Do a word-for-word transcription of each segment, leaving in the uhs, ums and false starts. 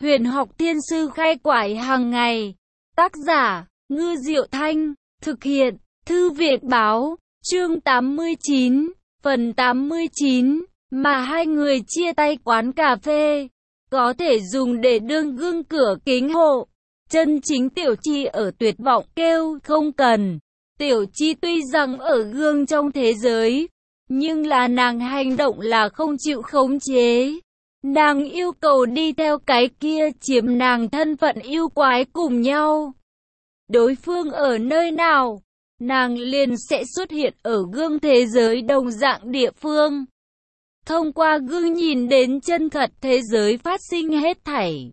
Huyền học thiên sư khai quải hàng ngày. Tác giả, Ngư Diệu Thanh. Thực hiện, Thư viện báo. Chương tám mươi chín, phần tám mươi chín. Mà hai người chia tay quán cà phê. Có thể dùng để đương gương cửa kính hộ. Chân chính Tiểu Chi ở tuyệt vọng kêu không cần. Tiểu Chi tuy rằng ở gương trong thế giới, nhưng là nàng hành động là không chịu khống chế. Nàng yêu cầu đi theo cái kia chiếm nàng thân phận yêu quái cùng nhau. Đối phương ở nơi nào, nàng liền sẽ xuất hiện ở gương thế giới đồng dạng địa phương. Thông qua gương nhìn đến chân thật thế giới phát sinh hết thảy.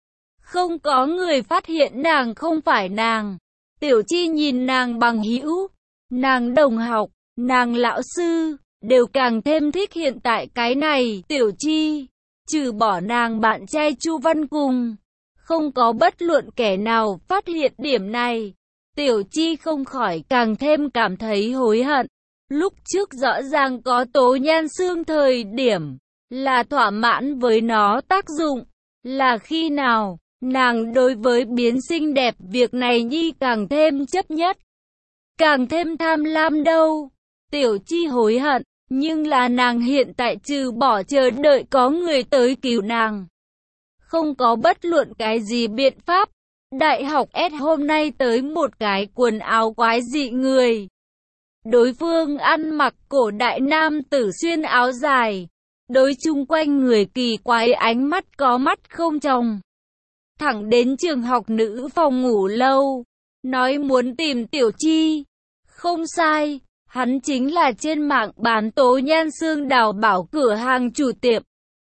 Không có người phát hiện nàng không phải nàng. Tiểu Chi nhìn nàng bằng hữu, nàng đồng học, nàng lão sư, đều càng thêm thích hiện tại cái này. Tiểu Chi, trừ bỏ nàng bạn trai Chu Văn Cùng, không có bất luận kẻ nào phát hiện điểm này. Tiểu Chi không khỏi càng thêm cảm thấy hối hận. Lúc trước rõ ràng có Tố Nhan Xương thời điểm, là thỏa mãn với nó tác dụng. Là khi nào, nàng đối với biến xinh đẹp việc này nhi càng thêm chấp nhất, càng thêm tham lam đâu. Tiểu Chi hối hận, nhưng là nàng hiện tại trừ bỏ chờ đợi có người tới cứu nàng, không có bất luận cái gì biện pháp. Đại học S hôm nay tới một cái quần áo quái dị người. Đối phương ăn mặc cổ đại nam tử xuyên áo dài, đối chung quanh người kỳ quái ánh mắt có mắt không tròng. Thẳng đến trường học nữ phòng ngủ lâu, nói muốn tìm Tiểu Chi. Không sai, hắn chính là trên mạng bán Tố Nhan Xương đào bảo cửa hàng chủ tiệm.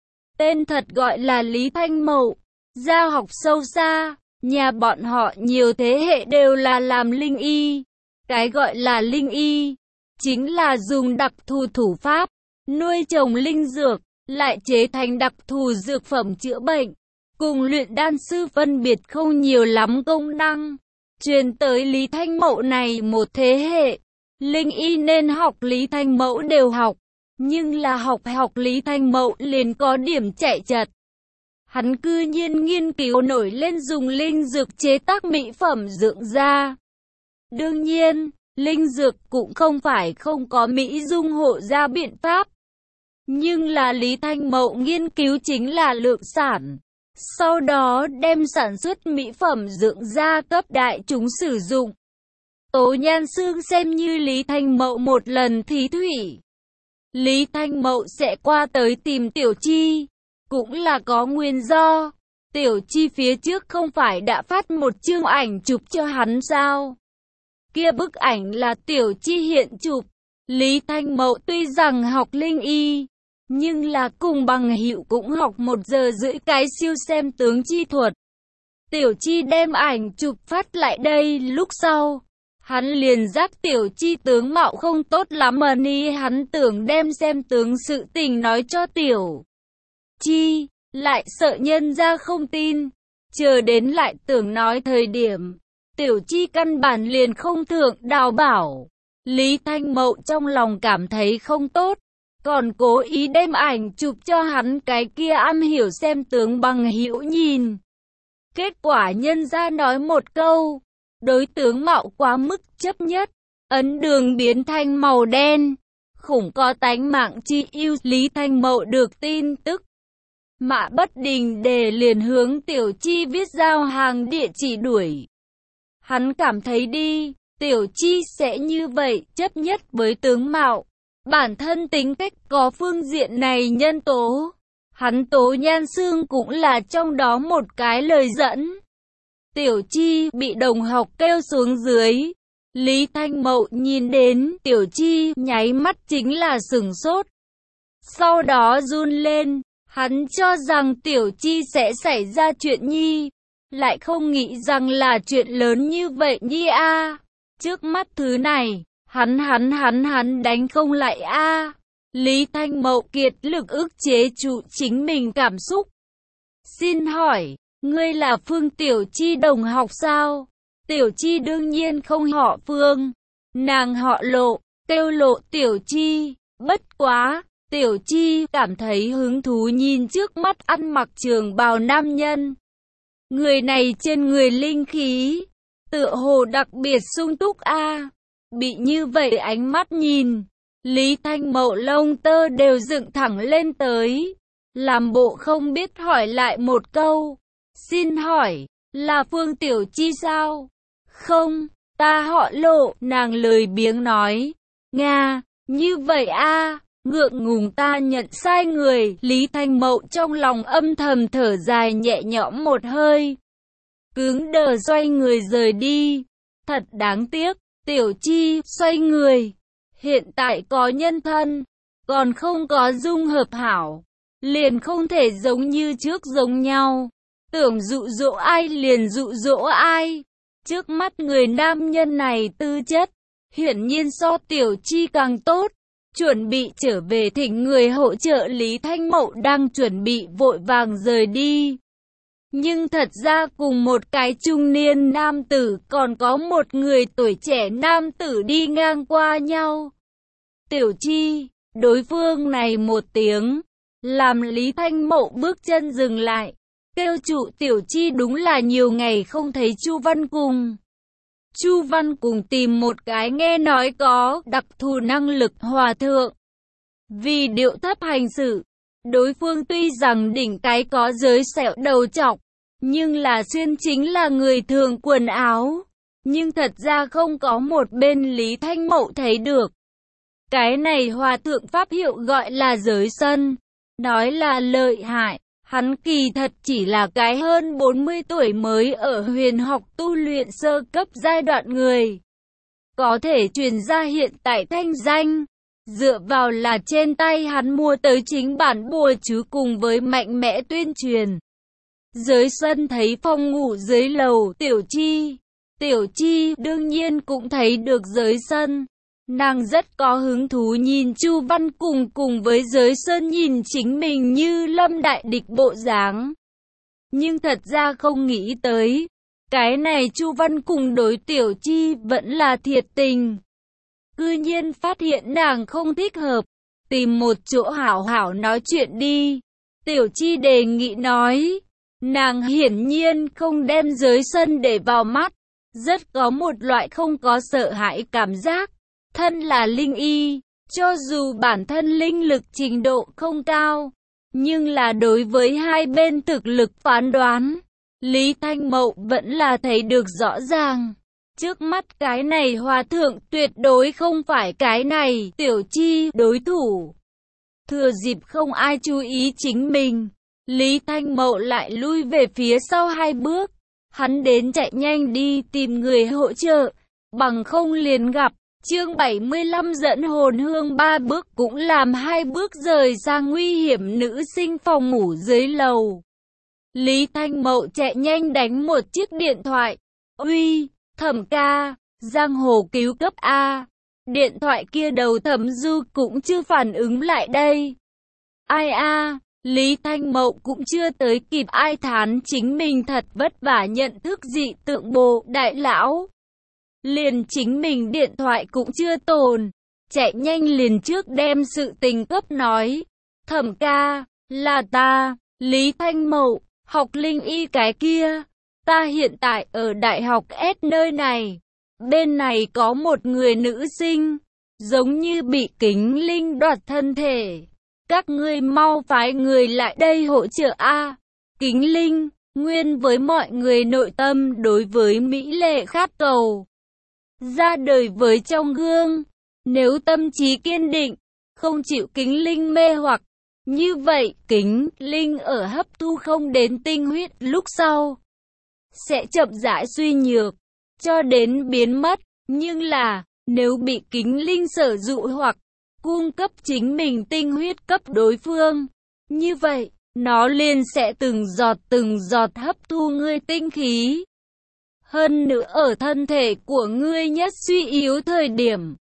Tên thật gọi là Lý Thanh Mậu, gia học sâu xa, nhà bọn họ nhiều thế hệ đều là làm linh y. Cái gọi là linh y, chính là dùng đặc thù thủ pháp, nuôi trồng linh dược, lại chế thành đặc thù dược phẩm chữa bệnh. Cùng luyện đan sư phân biệt không nhiều lắm công năng. Truyền tới Lý Thanh Mậu này một thế hệ, linh y nên học Lý Thanh Mậu đều học. Nhưng là học học Lý Thanh Mậu liền có điểm chạy chật. Hắn cư nhiên nghiên cứu nổi lên dùng linh dược chế tác mỹ phẩm dưỡng da. Đương nhiên, linh dược cũng không phải không có mỹ dung hộ da biện pháp. Nhưng là Lý Thanh Mậu nghiên cứu chính là lượng sản. Sau đó đem sản xuất mỹ phẩm dưỡng da cấp đại chúng sử dụng. Tố Nhan Xương xem như Lý Thanh Mậu một lần thí thủy. Lý Thanh Mậu sẽ qua tới tìm Tiểu Chi, cũng là có nguyên do. Tiểu Chi phía trước không phải đã phát một chương ảnh chụp cho hắn sao? Kia bức ảnh là Tiểu Chi hiện chụp. Lý Thanh Mậu tuy rằng học linh y, nhưng là cùng bằng hữu cũng học một giờ rưỡi cái siêu xem tướng chi thuật. Tiểu Chi đem ảnh chụp phát lại đây lúc sau, hắn liền giác Tiểu Chi tướng mạo không tốt lắm mà ni hắn tưởng đem xem tướng sự tình nói cho Tiểu Chi, lại sợ nhân ra không tin, chờ đến lại tưởng nói thời điểm, Tiểu Chi căn bản liền không thượng đào bảo. Lý Thanh Mậu trong lòng cảm thấy không tốt, còn cố ý đem ảnh chụp cho hắn cái kia am hiểu xem tướng bằng hữu nhìn. Kết quả nhân ra nói một câu, đối tướng mạo quá mức chấp nhất, ấn đường biến thành màu đen, khủng có tánh mạng chi yêu. Lý Thanh Mậu được tin tức, mã bất đình để liền hướng Tiểu Chi viết giao hàng địa chỉ đuổi. Hắn cảm thấy đi, Tiểu Chi sẽ như vậy chấp nhất với tướng mạo. Bản thân tính cách có phương diện này nhân tố, hắn Tố Nhan Xương cũng là trong đó một cái lời dẫn. Tiểu Chi bị đồng học kêu xuống dưới. Lý Thanh Mậu nhìn đến Tiểu Chi nháy mắt chính là sửng sốt. Sau đó run lên, hắn cho rằng Tiểu Chi sẽ xảy ra chuyện nhi, lại không nghĩ rằng là chuyện lớn như vậy nhi a. À. Trước mắt thứ này, Hắn hắn hắn hắn đánh không lại a. À. Lý Thanh Mậu kiệt lực ức chế trụ chính mình cảm xúc. Xin hỏi, ngươi là Phương Tiểu Chi đồng học sao? Tiểu Chi đương nhiên không họ Phương. Nàng họ Lộ, kêu Lộ Tiểu Chi. Bất quá, Tiểu Chi cảm thấy hứng thú nhìn trước mắt ăn mặc trường bào nam nhân. Người này trên người linh khí, tựa hồ đặc biệt sung túc a. Bị như vậy ánh mắt nhìn, Lý Thanh Mậu lông tơ đều dựng thẳng lên tới. Làm bộ không biết hỏi lại một câu. Xin hỏi, là Phương Tiểu Chi sao? Không, ta họ Lộ, nàng lười biếng nói. Nga, như vậy a, ngượng ngùng ta nhận sai người. Lý Thanh Mậu trong lòng âm thầm thở dài nhẹ nhõm một hơi. Cứng đờ xoay người rời đi. Thật đáng tiếc, Tiểu Chi xoay người. Hiện tại có nhân thân, còn không có dung hợp hảo, liền không thể giống như trước giống nhau. Tưởng dụ dỗ ai liền dụ dỗ ai. Trước mắt người nam nhân này tư chất, hiển nhiên so Tiểu Chi càng tốt. Chuẩn bị trở về thỉnh người hỗ trợ. Lý Thanh Mậu đang chuẩn bị vội vàng rời đi. Nhưng thật ra cùng một cái trung niên nam tử còn có một người tuổi trẻ nam tử đi ngang qua nhau. Tiểu Chi, đối phương này một tiếng, làm Lý Thanh Mậu bước chân dừng lại. Kêu trụ Tiểu Chi đúng là nhiều ngày không thấy Chu Văn Cùng. Chu Văn Cùng tìm một cái nghe nói có đặc thù năng lực hòa thượng. Vì điệu thấp hành sự, đối phương tuy rằng đỉnh cái có giới sẹo đầu trọc, nhưng là xuyên chính là người thường quần áo. Nhưng thật ra không có một bên Lý Thanh Mậu thấy được. Cái này hòa thượng pháp hiệu gọi là giới sân. Nói là lợi hại, hắn kỳ thật chỉ là cái hơn bốn mươi tuổi mới ở huyền học tu luyện sơ cấp giai đoạn người. Có thể truyền ra hiện tại thanh danh. Dựa vào là trên tay hắn mua tới chính bản bùa chú cùng với mạnh mẽ tuyên truyền. Giới sân thấy phòng ngủ dưới lầu Tiểu Chi. Tiểu Chi đương nhiên cũng thấy được giới sân. Nàng rất có hứng thú nhìn Chu Văn Cùng cùng với giới sơn nhìn chính mình như lâm đại địch bộ dáng. Nhưng thật ra không nghĩ tới, cái này Chu Văn Cùng đối Tiểu Chi vẫn là thiệt tình. Cư nhiên phát hiện nàng không thích hợp, tìm một chỗ hảo hảo nói chuyện đi. Tiểu Chi đề nghị nói, nàng hiển nhiên không đem giới sân để vào mắt, rất có một loại không có sợ hãi cảm giác. Thân là linh y, cho dù bản thân linh lực trình độ không cao, nhưng là đối với hai bên thực lực phán đoán, Lý Thanh Mậu vẫn là thấy được rõ ràng. Trước mắt cái này hòa thượng tuyệt đối không phải cái này Tiểu Chi đối thủ. Thừa dịp không ai chú ý chính mình, Lý Thanh Mậu lại lui về phía sau hai bước. Hắn đến chạy nhanh đi tìm người hỗ trợ, bằng không liền gặp. Chương bảy mươi lăm dẫn hồn hương ba bước cũng làm hai bước rời sang nguy hiểm nữ sinh phòng ngủ dưới lầu. Lý Thanh Mậu chạy nhanh đánh một chiếc điện thoại. Uy, Thẩm ca, giang hồ cứu cấp A. Điện thoại kia đầu Thẩm Du cũng chưa phản ứng lại đây. Ai a, Lý Thanh Mậu cũng chưa tới kịp ai thán chính mình thật vất vả nhận thức dị tượng Bồ Đại Lão. Liền chính mình điện thoại cũng chưa tồn, chạy nhanh liền trước đem sự tình cấp nói. Thẩm ca, là ta, Lý Thanh Mậu, học linh y cái kia. Ta hiện tại ở Đại học S nơi này. Bên này có một người nữ sinh, giống như bị kính linh đoạt thân thể. Các ngươi mau phái người lại đây hỗ trợ a. Kính linh, nguyên với mọi người nội tâm đối với mỹ lệ khát cầu. Ra đời với trong gương, nếu tâm trí kiên định, không chịu kính linh mê hoặc, như vậy kính linh ở hấp thu không đến tinh huyết lúc sau, sẽ chậm rãi suy nhược, cho đến biến mất. Nhưng là, nếu bị kính linh sở dụ hoặc cung cấp chính mình tinh huyết cấp đối phương, như vậy, nó liền sẽ từng giọt từng giọt hấp thu ngươi tinh khí. Hơn nữa ở thân thể của ngươi nhất suy yếu thời điểm,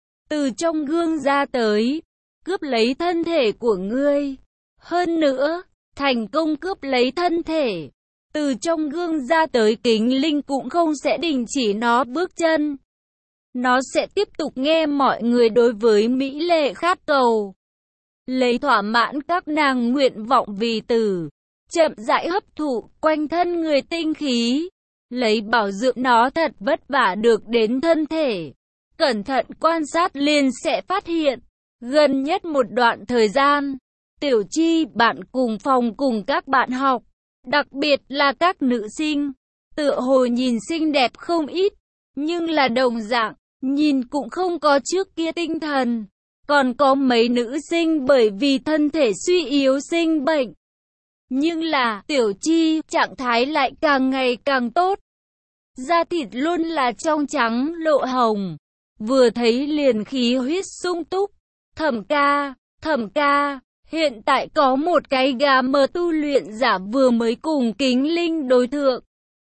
từ trong gương ra tới, cướp lấy thân thể của ngươi. Hơn nữa, thành công cướp lấy thân thể, từ trong gương ra tới kính linh cũng không sẽ đình chỉ nó bước chân. Nó sẽ tiếp tục nghe mọi người đối với mỹ lệ khát cầu, lấy thỏa mãn các nàng nguyện vọng vì tử. chậm rãi hấp thụ quanh thân người tinh khí, lấy bảo dưỡng nó thật vất vả được đến thân thể. Cẩn thận quan sát liền sẽ phát hiện, gần nhất một đoạn thời gian, Tiểu Chi bạn cùng phòng cùng các bạn học, đặc biệt là các nữ sinh, tựa hồ nhìn xinh đẹp không ít, nhưng là đồng dạng, nhìn cũng không có trước kia tinh thần. Còn có mấy nữ sinh bởi vì thân thể suy yếu sinh bệnh. Nhưng là Tiểu Chi trạng thái lại càng ngày càng tốt. Da thịt luôn là trong trắng lộ hồng. Vừa thấy liền khí huyết sung túc. Thẩm ca, thẩm ca, hiện tại có một cái gà mờ tu luyện giả vừa mới cùng Kính Linh đối thượng.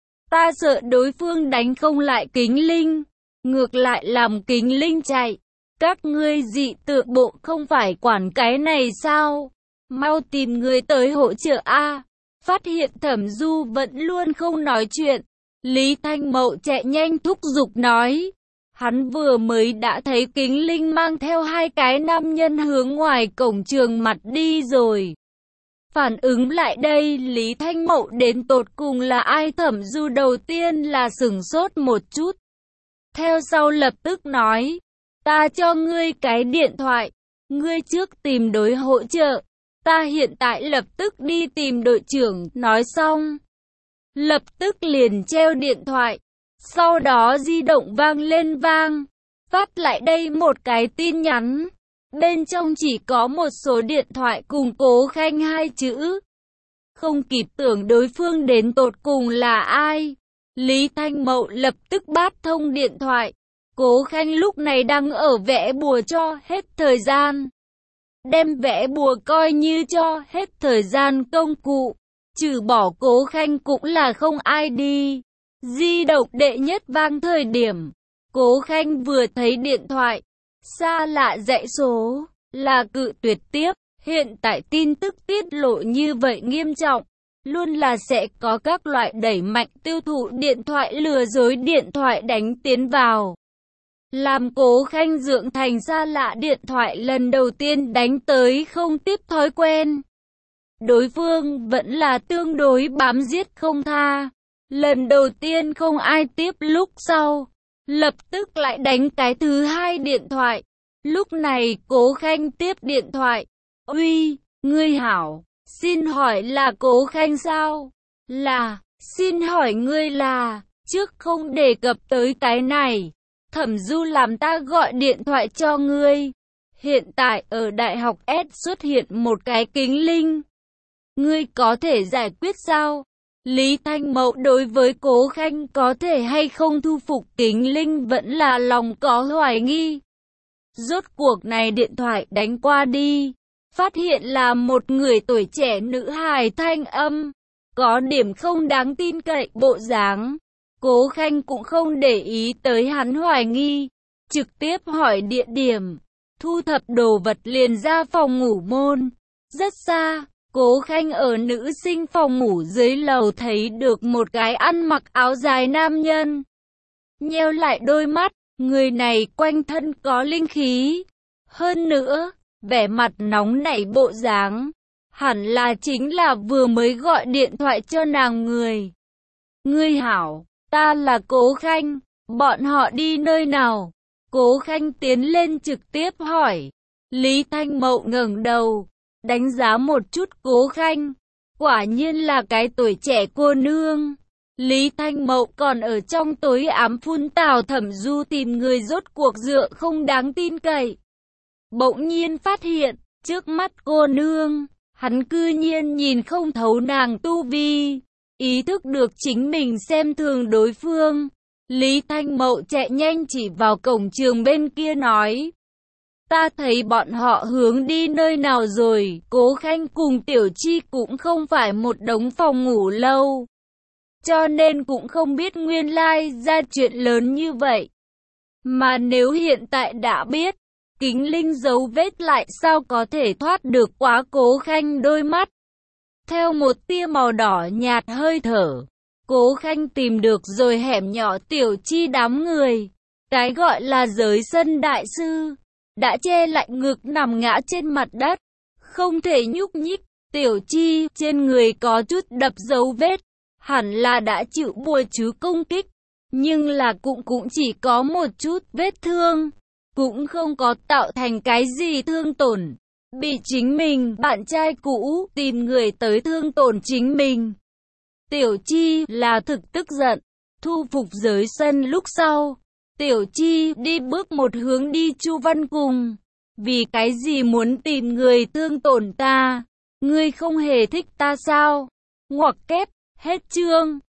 Ta sợ đối phương đánh không lại Kính Linh, ngược lại làm Kính Linh chạy. Các ngươi dị tự bộ không phải quản cái này sao? Mau tìm người tới hỗ trợ a. Phát hiện Thẩm Du vẫn luôn không nói chuyện, Lý Thanh Mậu chạy nhanh thúc giục nói. Hắn vừa mới đã thấy Kính Linh mang theo hai cái nam nhân hướng ngoài cổng trường mặt đi rồi. Phản ứng lại đây, Lý Thanh Mậu đến tột cùng là ai? Thẩm Du đầu tiên là sửng sốt một chút. Theo sau lập tức nói. Ta cho ngươi cái điện thoại, ngươi trước tìm đối hỗ trợ, ta hiện tại lập tức đi tìm đội trưởng. Nói xong, lập tức liền treo điện thoại, sau đó di động vang lên vang, phát lại đây một cái tin nhắn, bên trong chỉ có một số điện thoại cùng Cố Khanh hai chữ. Không kịp tưởng đối phương đến tột cùng là ai, Lý Thanh Mậu lập tức bắt thông điện thoại. Cố Khanh lúc này đang ở vẽ bùa cho hết thời gian. Đem vẽ bùa coi như cho hết thời gian công cụ. Trừ bỏ Cố Khanh cũng là không ai đi. Di động đệ nhất vang thời điểm. Cố Khanh vừa thấy điện thoại. Xa lạ dãy số. Là cự tuyệt tiếp. Hiện tại tin tức tiết lộ như vậy nghiêm trọng. Luôn là sẽ có các loại đẩy mạnh tiêu thụ điện thoại lừa dối điện thoại đánh tiến vào. Làm Cố Khanh dưỡng thành xa lạ điện thoại lần đầu tiên đánh tới không tiếp thói quen. Đối phương vẫn là tương đối bám giết không tha. Lần đầu tiên không ai tiếp lúc sau. Lập tức lại đánh cái thứ hai điện thoại. Lúc này Cố Khanh tiếp điện thoại. Uy, ngươi hảo, xin hỏi là Cố Khanh sao? Là, xin hỏi ngươi là, trước không đề cập tới cái này. Thẩm Du làm ta gọi điện thoại cho ngươi. Hiện tại ở Đại học S xuất hiện một cái Kính Linh. Ngươi có thể giải quyết sao? Lý Thanh Mậu đối với Cố Khanh có thể hay không thu phục Kính Linh vẫn là lòng có hoài nghi. Rốt cuộc này điện thoại đánh qua đi. Phát hiện là một người tuổi trẻ nữ hài thanh âm. Có điểm không đáng tin cậy bộ dáng. Cố Khanh cũng không để ý tới hắn hoài nghi, trực tiếp hỏi địa điểm, thu thập đồ vật liền ra phòng ngủ môn. Rất xa, Cố Khanh ở nữ sinh phòng ngủ dưới lầu thấy được một cái ăn mặc áo dài nam nhân. Nheo lại đôi mắt, người này quanh thân có linh khí. Hơn nữa, vẻ mặt nóng nảy bộ dáng, hẳn là chính là vừa mới gọi điện thoại cho nàng người. Ngươi hảo. Ta là Cố Khanh, bọn họ đi nơi nào? Cố Khanh tiến lên trực tiếp hỏi. Lý Thanh Mậu ngẩng đầu, đánh giá một chút Cố Khanh. Quả nhiên là cái tuổi trẻ cô nương. Lý Thanh Mậu còn ở trong tối ám phun tào. Thẩm Du tìm người rốt cuộc dựa không đáng tin cậy. Bỗng nhiên phát hiện, trước mắt cô nương, hắn cư nhiên nhìn không thấu nàng tu vi. Ý thức được chính mình xem thường đối phương, Lý Thanh Mậu chạy nhanh chỉ vào cổng trường bên kia nói. Ta thấy bọn họ hướng đi nơi nào rồi. Cố Khanh cùng Tiểu Chi cũng không phải một đống phòng ngủ lâu, cho nên cũng không biết nguyên lai ra chuyện lớn như vậy. Mà nếu hiện tại đã biết, Kính Linh dấu vết lại sao có thể thoát được quá Cố Khanh đôi mắt. Theo một tia màu đỏ nhạt hơi thở, Cố Khanh tìm được rồi hẻm nhỏ Tiểu Chi đám người. Cái gọi là giới sân đại sư, đã che lại ngực nằm ngã trên mặt đất, không thể nhúc nhích. Tiểu Chi trên người có chút đập dấu vết, hẳn là đã chịu bùa chú công kích, nhưng là cũng cũng chỉ có một chút vết thương, cũng không có tạo thành cái gì thương tổn. Bị chính mình, bạn trai cũ, tìm người tới thương tổn chính mình. Tiểu Chi là thực tức giận, thu phục giới sân lúc sau. Tiểu Chi đi bước một hướng đi Chu Văn cùng. Vì cái gì muốn tìm người thương tổn ta? Ngươi không hề thích ta sao? Ngoặc kép, hết chương.